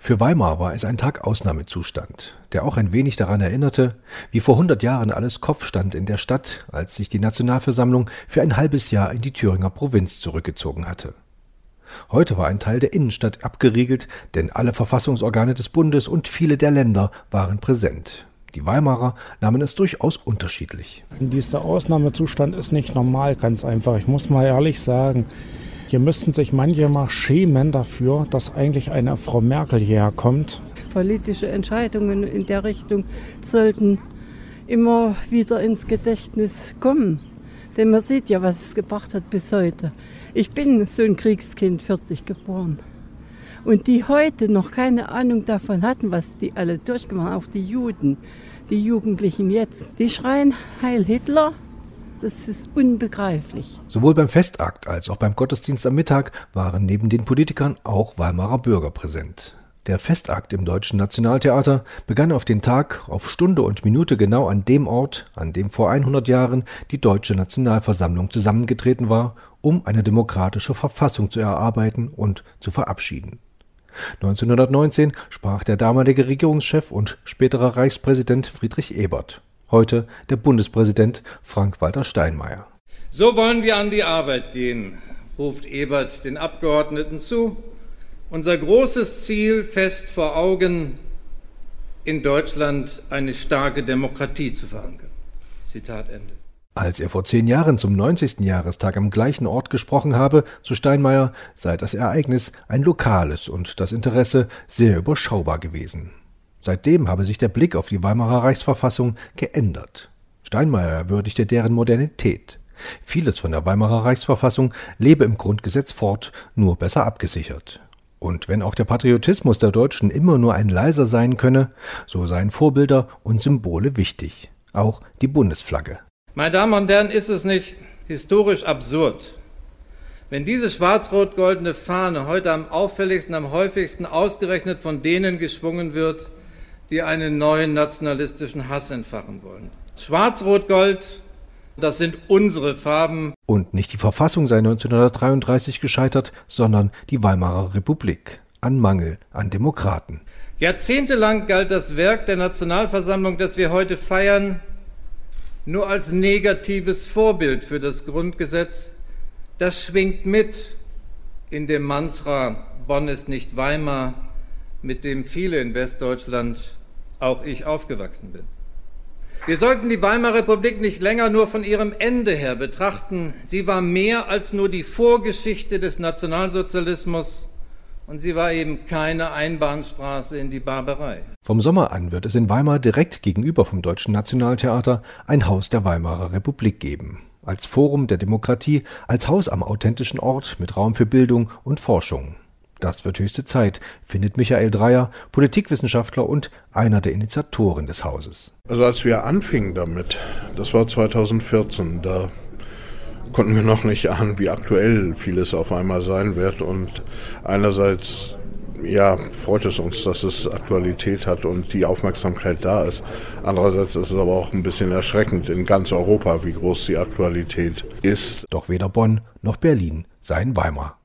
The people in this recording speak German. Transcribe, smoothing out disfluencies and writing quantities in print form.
Für Weimar war es ein Tag Ausnahmezustand, der auch ein wenig daran erinnerte, wie vor 100 Jahren alles Kopf stand in der Stadt, als sich die Nationalversammlung für ein halbes Jahr in die Thüringer Provinz zurückgezogen hatte. Heute war ein Teil der Innenstadt abgeriegelt, denn alle Verfassungsorgane des Bundes und viele der Länder waren präsent. Die Weimarer nahmen es durchaus unterschiedlich. Dieser Ausnahmezustand ist nicht normal, ganz einfach. Ich muss mal ehrlich sagen, hier müssten sich manche mal schämen dafür, dass eigentlich eine Frau Merkel hierher kommt. Politische Entscheidungen in der Richtung sollten immer wieder ins Gedächtnis kommen. Denn man sieht ja, was es gebracht hat bis heute. Ich bin so ein Kriegskind, 40 geboren. Und die heute noch keine Ahnung davon hatten, was die alle durchgemacht haben, auch die Juden, die Jugendlichen jetzt, die schreien Heil Hitler. Das ist unbegreiflich. Sowohl beim Festakt als auch beim Gottesdienst am Mittag waren neben den Politikern auch Weimarer Bürger präsent. Der Festakt im Deutschen Nationaltheater begann auf den Tag, auf Stunde und Minute genau an dem Ort, an dem vor 100 Jahren die Deutsche Nationalversammlung zusammengetreten war, um eine demokratische Verfassung zu erarbeiten und zu verabschieden. 1919 sprach der damalige Regierungschef und spätere Reichspräsident Friedrich Ebert. Heute der Bundespräsident Frank-Walter Steinmeier. So wollen wir an die Arbeit gehen, ruft Ebert den Abgeordneten zu. Unser großes Ziel fest vor Augen, in Deutschland eine starke Demokratie zu verankern. Zitat Ende. Als er vor 10 Jahren zum 90. Jahrestag am gleichen Ort gesprochen habe, so Steinmeier, sei das Ereignis ein lokales und das Interesse sehr überschaubar gewesen. Seitdem habe sich der Blick auf die Weimarer Reichsverfassung geändert. Steinmeier würdigte deren Modernität. Vieles von der Weimarer Reichsverfassung lebe im Grundgesetz fort, nur besser abgesichert. Und wenn auch der Patriotismus der Deutschen immer nur ein leiser sein könne, so seien Vorbilder und Symbole wichtig. Auch die Bundesflagge. Meine Damen und Herren, ist es nicht historisch absurd, wenn diese schwarz-rot-goldene Fahne heute am auffälligsten, am häufigsten ausgerechnet von denen geschwungen wird, die einen neuen nationalistischen Hass entfachen wollen. Schwarz-Rot-Gold, das sind unsere Farben. Und nicht die Verfassung sei 1933 gescheitert, sondern die Weimarer Republik an Mangel an Demokraten. Jahrzehntelang galt das Werk der Nationalversammlung, das wir heute feiern, nur als negatives Vorbild für das Grundgesetz. Das schwingt mit in dem Mantra Bonn ist nicht Weimar, mit dem viele in Westdeutschland, auch ich, aufgewachsen bin. Wir sollten die Weimarer Republik nicht länger nur von ihrem Ende her betrachten. Sie war mehr als nur die Vorgeschichte des Nationalsozialismus und sie war eben keine Einbahnstraße in die Barbarei. Vom Sommer an wird es in Weimar direkt gegenüber vom Deutschen Nationaltheater ein Haus der Weimarer Republik geben. Als Forum der Demokratie, als Haus am authentischen Ort mit Raum für Bildung und Forschung. Das wird höchste Zeit, findet Michael Dreyer, Politikwissenschaftler und einer der Initiatoren des Hauses. Also als wir anfingen damit, das war 2014, da konnten wir noch nicht ahnen, wie aktuell vieles auf einmal sein wird. Und einerseits freut es uns, dass es Aktualität hat und die Aufmerksamkeit da ist. Andererseits ist es aber auch ein bisschen erschreckend in ganz Europa, wie groß die Aktualität ist. Doch weder Bonn noch Berlin seien Weimar.